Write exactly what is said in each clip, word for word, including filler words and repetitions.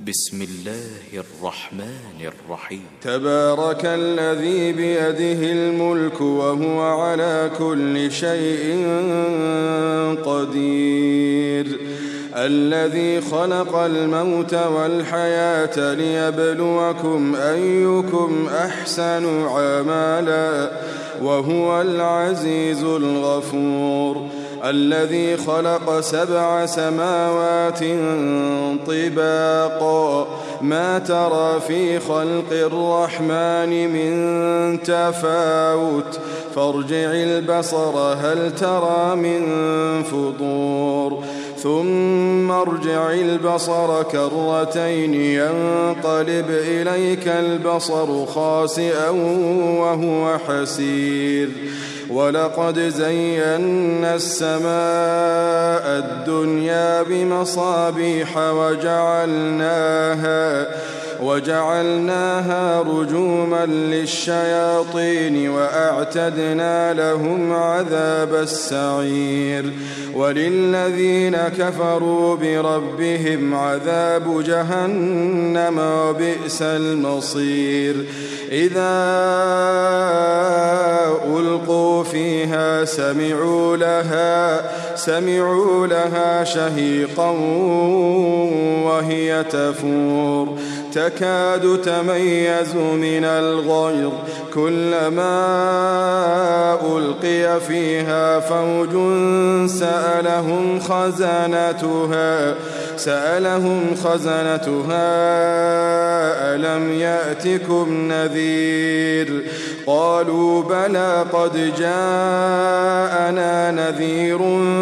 بسم الله الرحمن الرحيم. تبارك الذي بيده الملك وهو على كل شيء قدير، الذي خلق الموت والحياة ليبلوكم أيكم أحسن عملا وهو العزيز الغفور، الذي خلق سبع سماوات طباقا ما ترى في خلق الرحمن من تفاوت فارجع البصر هل ترى من فطور، ثم ارجع البصر كرتين ينقلب إليك البصر خاسئا وهو حسير، ولقد زينا السماء الدنيا بمصابيح وجعلناها وجعلناها رجوما للشياطين وأعتدنا لهم عذاب السعير، وللذين كفروا بربهم عذاب جهنم وبئس المصير، إذا ألقوا فيها سمعوا لها سمعوا لها شهيقا وهي تفور تكاد تميز من الغيظ كلما ألقي فيها فوج سألهم خزنتها سألهم خزنتها ألم يأتكم نذير، قالوا بلى قد جاءنا نذير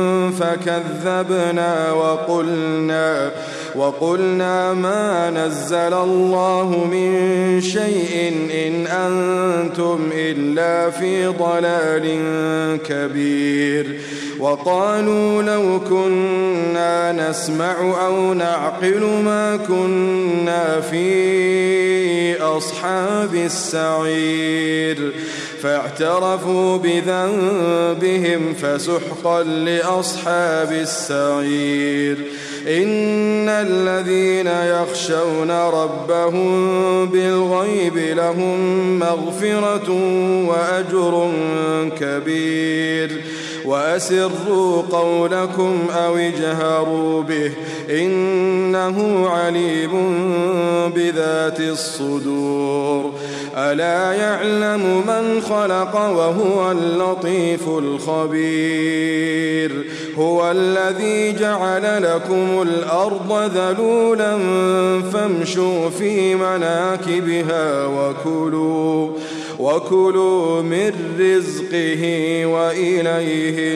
فكذبنا وقلنا وقلنا ما نزل الله من شيء إن أنتم إلا في ضلال كبير، وقالوا لو كنا نسمع أو نعقل ما كنا في أصحاب السعير، فاعترفوا بذنبهم فسحقا لأصحاب السعير، إن الذين يخشون ربهم بالغيب لهم مغفرة وأجر كبير، وأسروا قولكم أو اجهروا به إنه عليم بذات الصدور، ألا يعلم من خلق وهو اللطيف الخبير، هو الذي جعل لكم الأرض ذلولا فامشوا في مناكبها وكلوا وكلوا من رزقه وإليه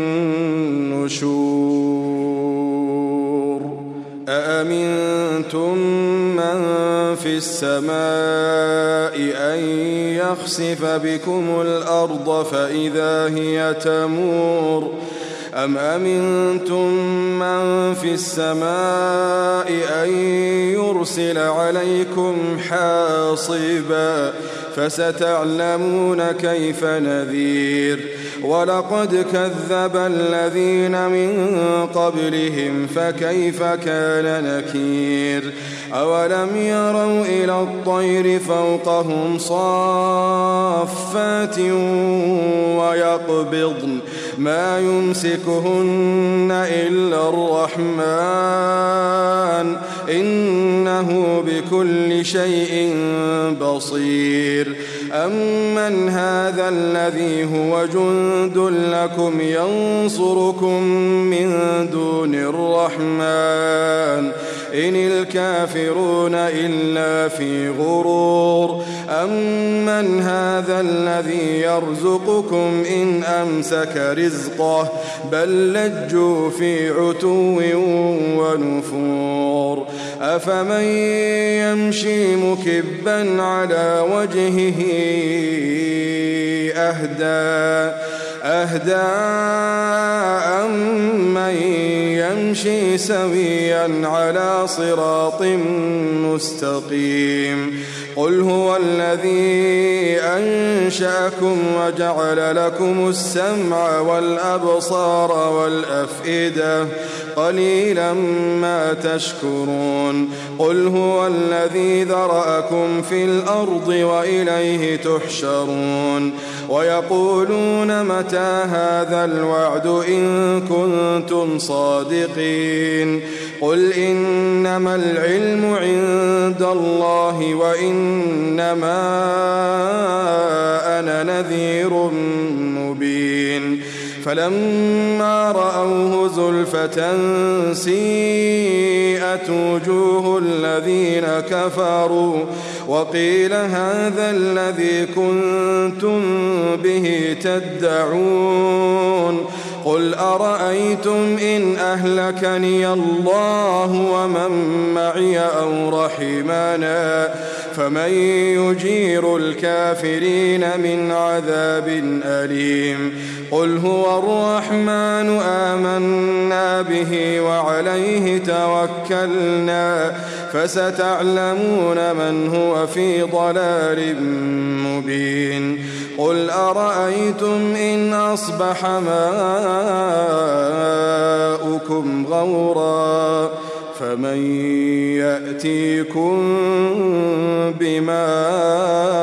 النشور، أأمنتم من في السماء أن يخسف بكم الأرض فإذا هي تمور، أم أمنتم من في السماء أن يرسل عليكم حاصبا فستعلمون كيف نذير، ولقد كذب الذين من قبلهم فكيف كان نكير، أولم يروا إلى الطير فوقهم صافات ويقبضن ما يمسكهن إلا الرحمن إنه بكل شيء بصير، أمن هذا الذي هو جند لكم ينصركم من دون الرحمن إن الكافرون إلا في غرور، أمن هذا الذي يرزقكم إن أمسك رزقه بل لجوا في عتو ونفور، أفمن يمشي مكبا على وجهه أهدى أهدى أمن يمشي سويا على صراط مستقيم قل هو الذي أنشأكم وجعل لكم السمع والأبصار والأفئدة قليلا ما تشكرون قل هو الذي ذرأكم في الأرض وإليه تحشرون ويقولون متى هذا الوعد إن كنتم صادقين قل إنما العلم عند الله وإنما أنا نذير مبين فلما رأوه زلفة سيئت وجوه الذين كفروا وقيل هذا الذي كنتم به تدعون قل أرأيتم إن أهلكني الله ومن معي أو رحمنا فمن يجير الكافرين من عذاب أليم قل هو الرحمن آمنا به وعليه توكلنا فستعلمون من هو في ضلال مبين قل أرأيتم إن أصبح ماؤكم غورا فمن يأتيكم بماء